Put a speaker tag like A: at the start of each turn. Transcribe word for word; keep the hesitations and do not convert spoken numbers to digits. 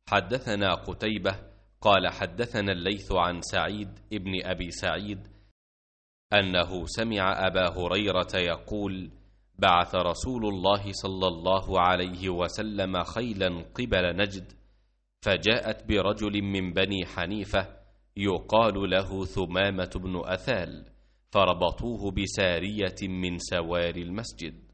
A: حدثنا قتيبة قال حدثنا الليث عن سعيد ابن أبي سعيد أنه سمع أبا هريرة يقول: بعث رسول الله صلى الله عليه وسلم خيلا قبل نجد، فجاءت برجل من بني حنيفة يقال له ثمامة بن أثال، فربطوه بسارية من سوار المسجد.